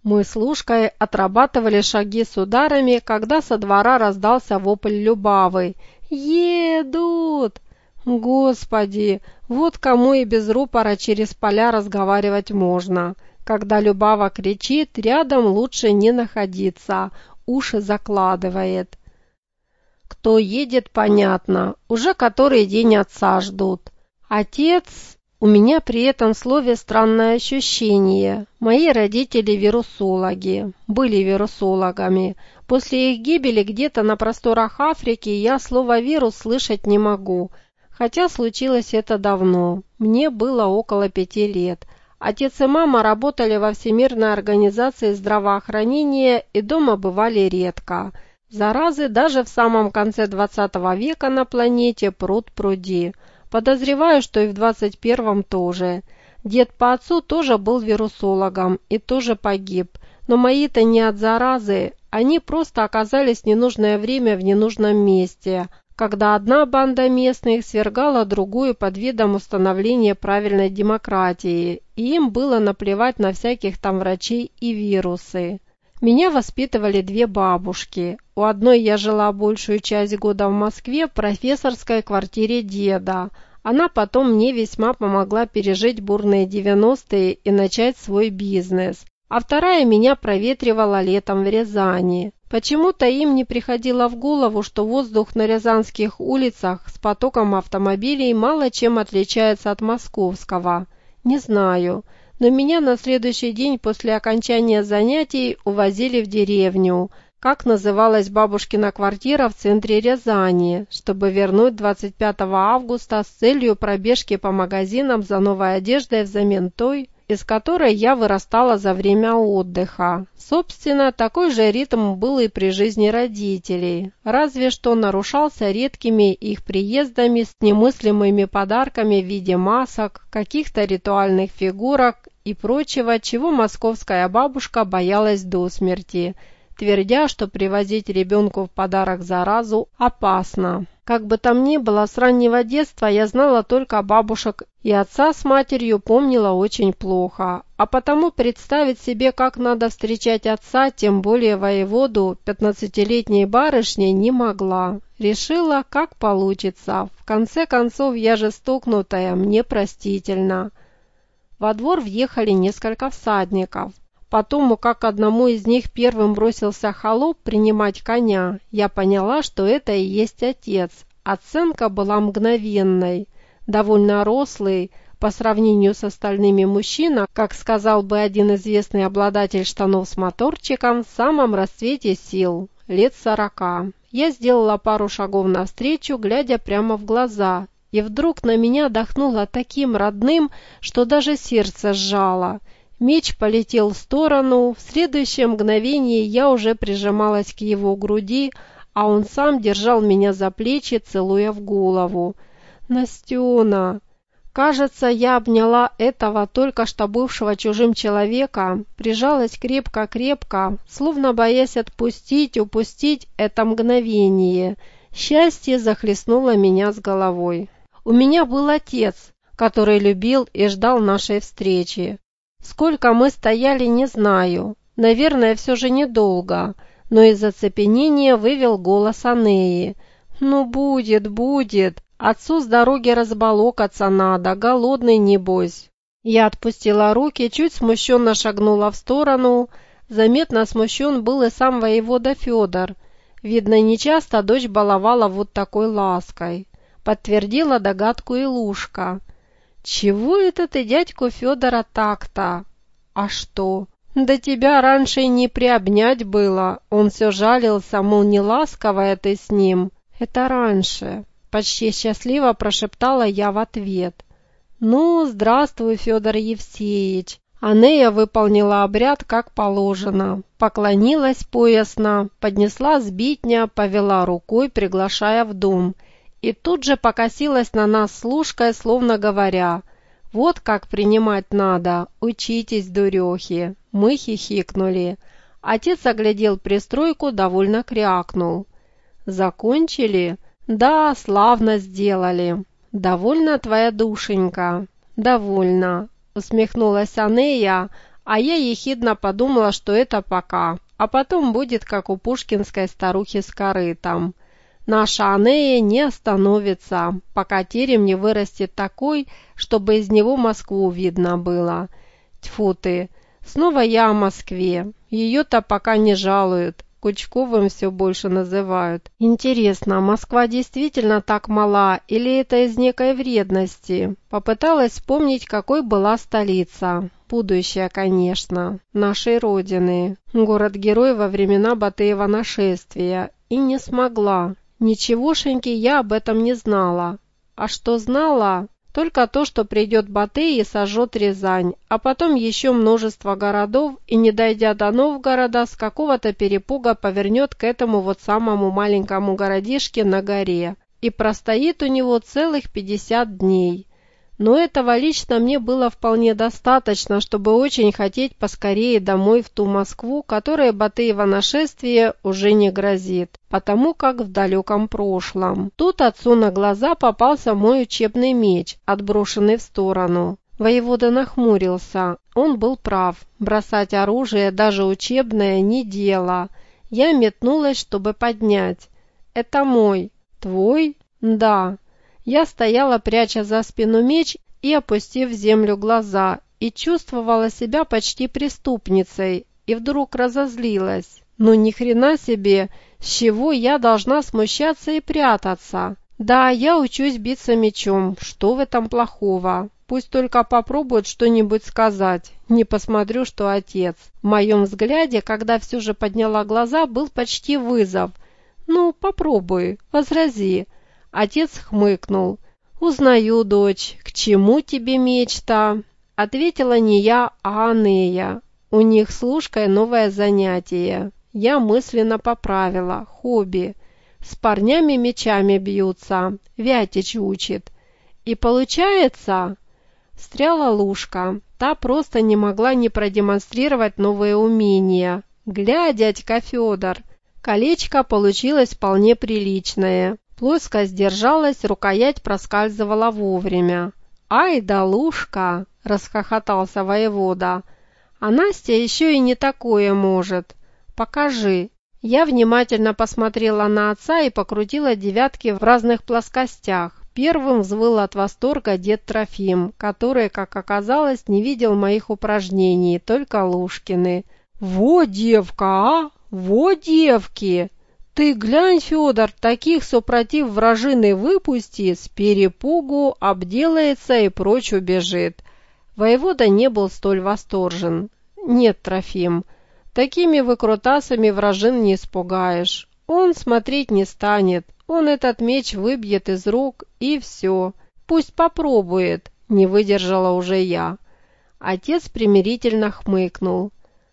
Мы с Лушкой отрабатывали шаги с ударами, когда со двора раздался вопль Любавы. «Едут!» Господи, вот кому и без рупора через поля разговаривать можно. Когда Любава кричит, рядом лучше не находиться, уши закладывает. Кто едет, понятно, уже который день отца ждут. Отец... У меня при этом слове странное ощущение. Мои родители вирусологи, были вирусологами. После их гибели где-то на просторах Африки я слово «вирус» слышать не могу. Хотя случилось это давно. Мне было около 5 лет. Отец и мама работали во Всемирной организации здравоохранения и дома бывали редко. Заразы даже в самом конце 20 века на планете пруд-пруди. Подозреваю, что и в 21-м тоже. Дед по отцу тоже был вирусологом и тоже погиб. Но мои-то не от заразы, они просто оказались в ненужное время в ненужном месте, когда одна банда местных свергала другую под видом установления правильной демократии, и им было наплевать на всяких там врачей и вирусы. Меня воспитывали 2 бабушки. У одной я жила большую часть года в Москве в профессорской квартире деда. Она потом мне весьма помогла пережить бурные 90-е и начать свой бизнес. А вторая меня проветривала летом в Рязани. Почему-то им не приходило в голову, что воздух на рязанских улицах с потоком автомобилей мало чем отличается от московского. Не знаю. Но меня на следующий день после окончания занятий увозили в деревню, как называлась бабушкина квартира в центре Рязани, чтобы вернуть 25 августа с целью пробежки по магазинам за новой одеждой взамен той, из которой я вырастала за время отдыха. Собственно, такой же ритм был и при жизни родителей, разве что нарушался редкими их приездами с немыслимыми подарками в виде масок, каких-то ритуальных фигурок и прочего, чего московская бабушка боялась до смерти, твердя, что привозить ребенку в подарок заразу опасно. Как бы там ни было, с раннего детства я знала только бабушек, и отца с матерью помнила очень плохо. А потому представить себе, как надо встречать отца, тем более воеводу, 15-летней барышней не могла. Решила, как получится. В конце концов, я же стукнутая, мне простительно. Во двор въехали несколько всадников. Потому как одному из них первым бросился холоп принимать коня, я поняла, что это и есть отец. Оценка была мгновенной. Довольно рослый, по сравнению с остальными мужчина, как сказал бы один известный обладатель штанов с моторчиком, в самом расцвете сил, лет 40. Я сделала пару шагов навстречу, глядя прямо в глаза, и вдруг на меня дохнуло таким родным, что даже сердце сжало. Меч полетел в сторону, в следующее мгновение я уже прижималась к его груди, а он сам держал меня за плечи, целуя в голову. «Настена!» Кажется, я обняла этого только что бывшего чужим человека, прижалась крепко-крепко, словно боясь отпустить, упустить это мгновение. Счастье захлестнуло меня с головой. У меня был отец, который любил и ждал нашей встречи. Сколько мы стояли, не знаю. Наверное, все же недолго. Но из оцепенения вывел голос Анеи. «Ну, будет, будет. Отцу с дороги разбалокаться надо, голодный небось». Я отпустила руки, чуть смущенно шагнула в сторону. Заметно смущен был и сам воевода Федор. Видно, нечасто дочь баловала вот такой лаской. Подтвердила догадку и Лушка. «Чего это ты дядьку Федора так-то?» «А что?» «Да тебя раньше и не приобнять было. Он все жалился, мол, не ласковая ты с ним». «Это раньше», — почти счастливо прошептала я в ответ. «Ну, здравствуй, Федор Евсеич». Анея выполнила обряд как положено, поклонилась поясно, поднесла сбитня, повела рукой, приглашая в дом. И тут же покосилась на нас с Лушкой, словно говоря: «Вот как принимать надо, учитесь, дурехи». Мы хихикнули. Отец оглядел пристройку, довольно крякнул. «Закончили?» «Да, славно сделали». «Довольна твоя душенька?» «Довольна», — усмехнулась Анея, А я ехидно подумала, что это пока, а потом будет, как у пушкинской старухи с корытом. Наша Анея не остановится, пока терем не вырастет такой, чтобы из него Москву видно было. Тьфу ты, снова я о Москве. Ее-то пока не жалуют, Кучковым все больше называют. Интересно, Москва действительно так мала или это из некой вредности? Попыталась вспомнить, какой была столица. Будущая, конечно, нашей Родины. Город-герой во времена Батыева нашествия. И не смогла. Ничегошеньки я об этом не знала. А что знала? Только то, что придет Батый и сожжет Рязань, а потом еще множество городов, и, не дойдя до Новгорода, с какого-то перепуга повернет к этому вот самому маленькому городишке на горе. И простоит у него целых 50 дней. Но этого лично мне было вполне достаточно, чтобы очень хотеть поскорее домой в ту Москву, которой Батыево нашествие уже не грозит, потому как в далеком прошлом. Тут отцу на глаза попался мой учебный меч, отброшенный в сторону. Воевода нахмурился. Он был прав. Бросать оружие, даже учебное, не дело. Я метнулась, чтобы поднять. «Это мой». «Твой?» «Да». Я стояла, пряча за спину меч и опустив в землю глаза, и чувствовала себя почти преступницей, и вдруг разозлилась. Ну ни хрена себе, с чего я должна смущаться и прятаться? Да, я учусь биться мечом, что в этом плохого? Пусть только попробует что-нибудь сказать, не посмотрю, что отец. В моем взгляде, когда все же подняла глаза, был почти вызов. Ну, попробуй, возрази. Отец хмыкнул. «Узнаю, дочь, к чему тебе меч-то?» Ответила не я, а Анея. У них с Лушкой новое занятие. Я мысленно поправила. Хобби. С парнями мечами бьются. Вятич учит. И получается? Встряла Лушка. Та просто не могла не продемонстрировать новые умения. «Гля, дядька Федор!» Колечко получилось вполне приличное. Плоскость держалась, рукоять проскальзывала вовремя. «Ай да Лушка!» – расхохотался воевода. «А Настя еще и не такое может. Покажи». Я внимательно посмотрела на отца и покрутила девятки в разных плоскостях. Первым взвыл от восторга дед Трофим, который, как оказалось, не видел моих упражнений, только Лушкины. «Во, девка, а! Во, девки! Ты глянь, Федор, таких супротив вражины выпусти, с перепугу обделается и прочь убежит». Воевода не был столь восторжен. «Нет, Трофим, такими выкрутасами вражин не испугаешь. Он смотреть не станет, он этот меч выбьет из рук, и все. Пусть попробует», — не выдержала уже я. Отец примирительно хмыкнул.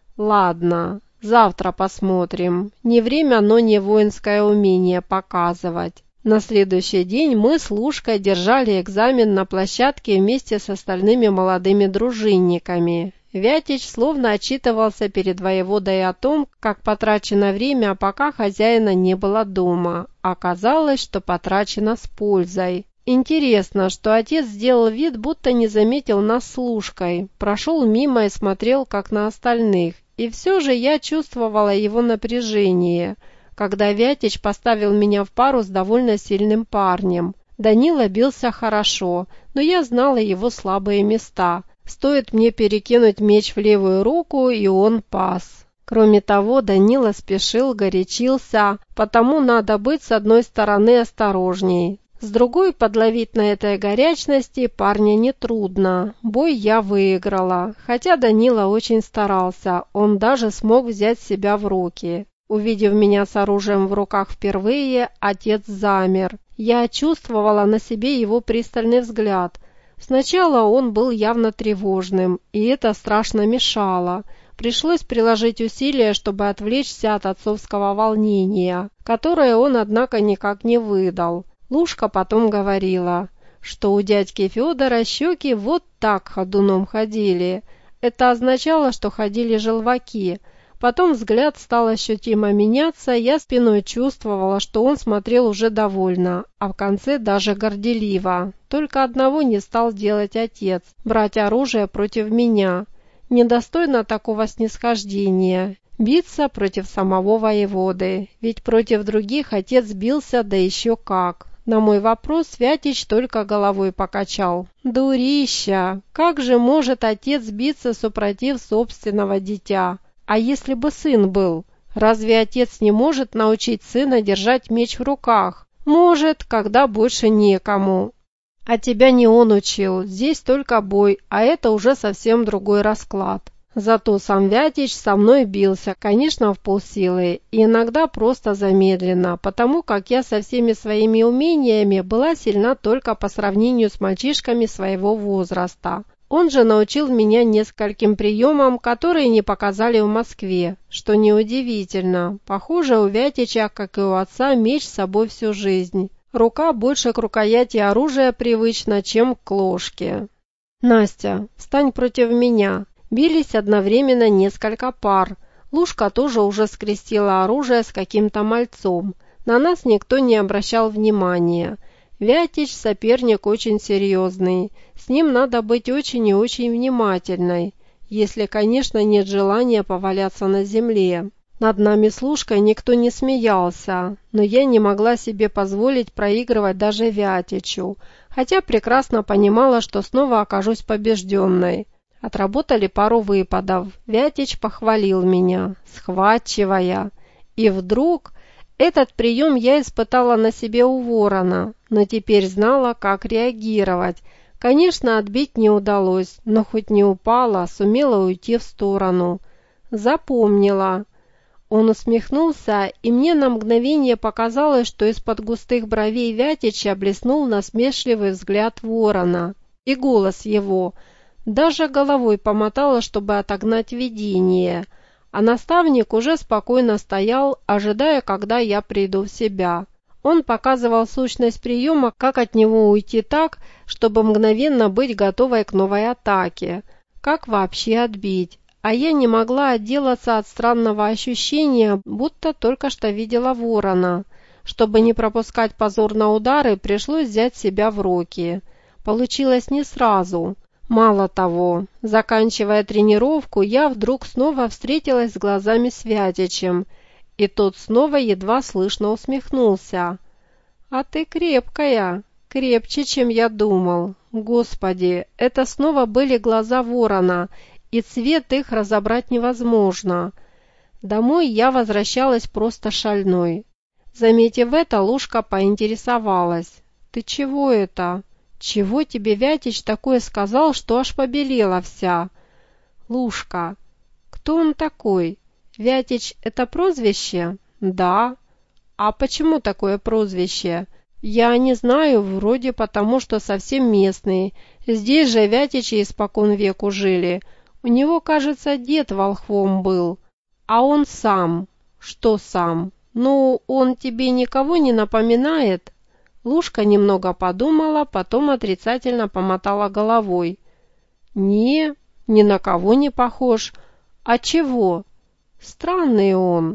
«Ладно. Завтра посмотрим. Не время, но не воинское умение показывать». На следующий день мы с Лушкой держали экзамен на площадке вместе с остальными молодыми дружинниками. Вятич словно отчитывался перед воеводой о том, как потрачено время, пока хозяина не было дома. Оказалось, что потрачено с пользой. Интересно, что отец сделал вид, будто не заметил нас с Лушкой, прошел мимо и смотрел, как на остальных. И все же я чувствовала его напряжение, когда Вятич поставил меня в пару с довольно сильным парнем. Данила бился хорошо, но я знала его слабые места. Стоит мне перекинуть меч в левую руку, и он пас. Кроме того, Данила спешил, горячился, потому надо быть с одной стороны осторожней. С другой, подловить на этой горячности парня нетрудно. Бой я выиграла, хотя Данила очень старался, он даже смог взять себя в руки. Увидев меня с оружием в руках впервые, отец замер. Я чувствовала на себе его пристальный взгляд. Сначала он был явно тревожным, и это страшно мешало. Пришлось приложить усилия, чтобы отвлечься от отцовского волнения, которое он, однако, никак не выдал. Лушка потом говорила, что у дядьки Федора щеки вот так ходуном ходили. Это означало, что ходили желваки. Потом взгляд стал ощутимо меняться, я спиной чувствовала, что он смотрел уже довольно, а в конце даже горделиво. Только одного не стал делать отец – брать оружие против меня. Недостойно такого снисхождения. Биться против самого воеводы, ведь против других отец бился, да еще как. На мой вопрос Вятич только головой покачал. «Дурища! Как же может отец биться супротив собственного дитя? А если бы сын был? Разве отец не может научить сына держать меч в руках? Может, когда больше некому. А тебя не он учил, здесь только бой, а это уже совсем другой расклад». Зато сам Вятич со мной бился, конечно, в полсилы, и иногда просто замедленно, потому как я со всеми своими умениями была сильна только по сравнению с мальчишками своего возраста. Он же научил меня нескольким приемам, которые не показали в Москве, что неудивительно. Похоже, у Вятича, как и у отца, меч с собой всю жизнь. Рука больше к рукояти оружия привычна, чем к ложке. «Настя, встань против меня!» Бились одновременно несколько пар. Лушка тоже уже скрестила оружие с каким-то мальцом. На нас никто не обращал внимания. Вятич соперник очень серьезный. С ним надо быть очень и очень внимательной, если, конечно, нет желания поваляться на земле. Над нами с Лушкой никто не смеялся, но я не могла себе позволить проигрывать даже Вятичу, хотя прекрасно понимала, что снова окажусь побежденной. Отработали пару выпадов. Вятич похвалил меня, схватчивая. И вдруг этот прием я испытала на себе у ворона, но теперь знала, как реагировать. Конечно, отбить не удалось, но хоть не упала, сумела уйти в сторону. Запомнила. Он усмехнулся, и мне на мгновение показалось, что из-под густых бровей Вятича блеснул насмешливый взгляд ворона. И голос его – даже головой помотала, чтобы отогнать видение, а наставник уже спокойно стоял, ожидая, когда я приду в себя. Он показывал сущность приема, как от него уйти так, чтобы мгновенно быть готовой к новой атаке, как вообще отбить. А я не могла отделаться от странного ощущения, будто только что видела ворона. Чтобы не пропускать позор на удары, пришлось взять себя в руки. Получилось не сразу. Мало того, заканчивая тренировку, я вдруг снова встретилась с глазами с Вятичем, и тот снова едва слышно усмехнулся. «А ты крепкая, крепче, чем я думал. Господи, это снова были глаза ворона, и цвет их разобрать невозможно». Домой я возвращалась просто шальной. Заметив это, Лушка поинтересовалась. «Ты чего это?» «Чего тебе Вятич такое сказал, что аж побелела вся?» «Лушка, кто он такой? Вятич – это прозвище?» «Да». «А почему такое прозвище?» «Я не знаю, вроде потому, что совсем местный. Здесь же Вятичи испокон веку жили. У него, кажется, дед волхвом был. А он сам». «Что сам? Ну, он тебе никого не напоминает?» Лушка немного подумала, потом отрицательно помотала головой. «Не, ни на кого не похож. А чего? Странный он».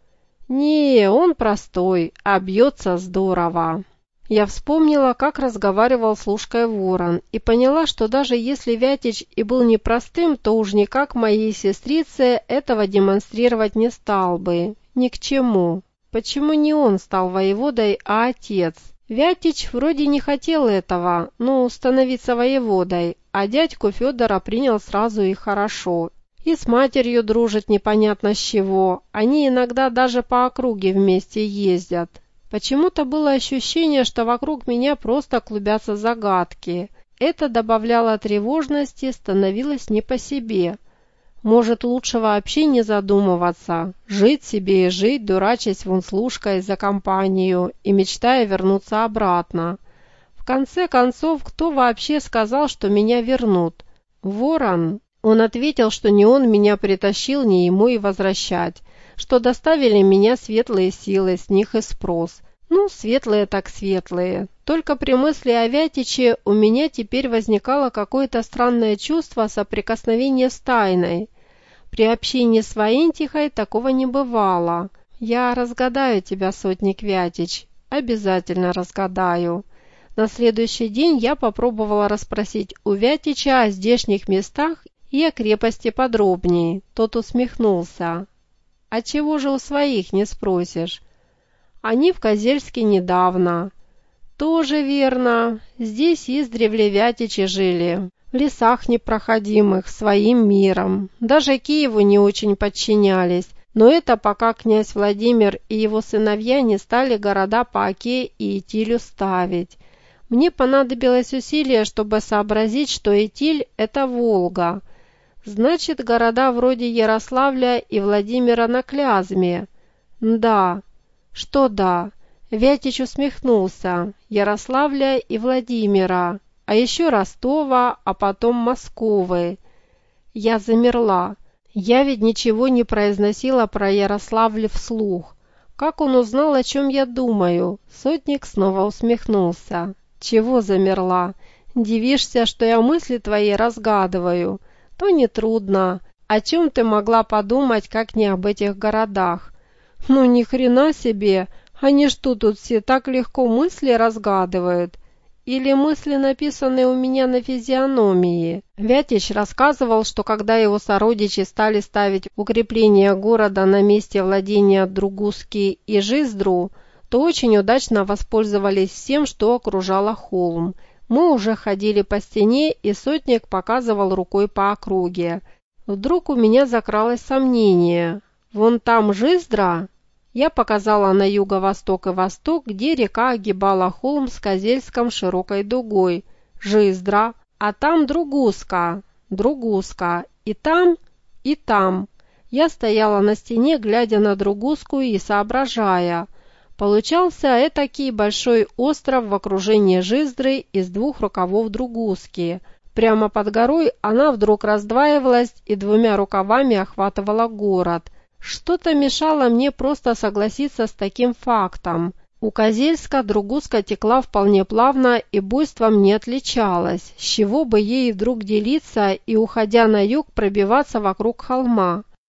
«Не, он простой, а бьется здорово». Я вспомнила, как разговаривал с Лушкой ворон, и поняла, что даже если Вятич и был непростым, то уж никак моей сестрице этого демонстрировать не стал бы. Ни к чему. Почему не он стал воеводой, а отец? Вятич вроде не хотел этого, становиться воеводой, а дядьку Федора принял сразу и хорошо. И с матерью дружит непонятно с чего, они иногда даже по округе вместе ездят. Почему-то было ощущение, что вокруг меня просто клубятся загадки. Это добавляло тревожности, становилось не по себе. Может, лучше вообще не задумываться, жить себе и жить, дурачась вон с Лушкой за компанию и мечтая вернуться обратно. В конце концов, кто вообще сказал, что меня вернут? Ворон. Он ответил, что не он меня притащил, не ему и возвращать, что доставили меня светлые силы, с них и спрос. Ну, светлые так светлые. Только при мысли о Вятиче у меня теперь возникало какое-то странное чувство соприкосновения с тайной. При общении с Воинтихой такого не бывало. Я разгадаю тебя, сотник Вятич. Обязательно разгадаю. На следующий день я попробовала расспросить у Вятича о здешних местах И о крепости подробней. Тот усмехнулся. А чего же у своих не спросишь? Они в Козельске недавно. Тоже верно. Здесь издревле вятичи жили. В лесах непроходимых, своим миром. Даже Киеву не очень подчинялись. Но это пока князь Владимир и его сыновья не стали города по Оке и Итилю ставить. Мне понадобилось усилие, чтобы сообразить, что Итиль – это Волга. Значит, города вроде Ярославля и Владимира на Клязьме. Да. Что да? Вятич усмехнулся. Ярославля и Владимира. А еще Ростова, а потом Московы. Я замерла. Я ведь ничего не произносила про Ярославль вслух. Как он узнал, о чем я думаю? Сотник снова усмехнулся. Чего замерла? Дивишься, что я мысли твои разгадываю? То нетрудно. О чем ты могла подумать, как не об этих городах? Ну ни хрена себе! Они что тут все так легко мысли разгадывают? Или мысли, написанные у меня на физиономии? Вятич рассказывал, что когда его сородичи стали ставить укрепление города на месте владения Другуски и Жиздру, то очень удачно воспользовались всем, что окружало холм. Мы уже ходили по стене, и сотник показывал рукой по округе. Вдруг у меня закралось сомнение. Вон там Жиздра? Я показала на юго-восток и восток, где река огибала холм с Козельском широкой дугой. Жиздра. А там Другуска. Другуска. И там, и там. Я стояла на стене, глядя на Другуску и соображая. Получался этакий большой остров в окружении Жиздры из двух рукавов Другуски. Прямо под горой она вдруг раздваивалась и двумя рукавами охватывала город. Что-то мешало мне просто согласиться с таким фактом. У Козельска Другуска текла вполне плавно и буйством не отличалась. С чего бы ей вдруг делиться и, уходя на юг, пробиваться вокруг холма?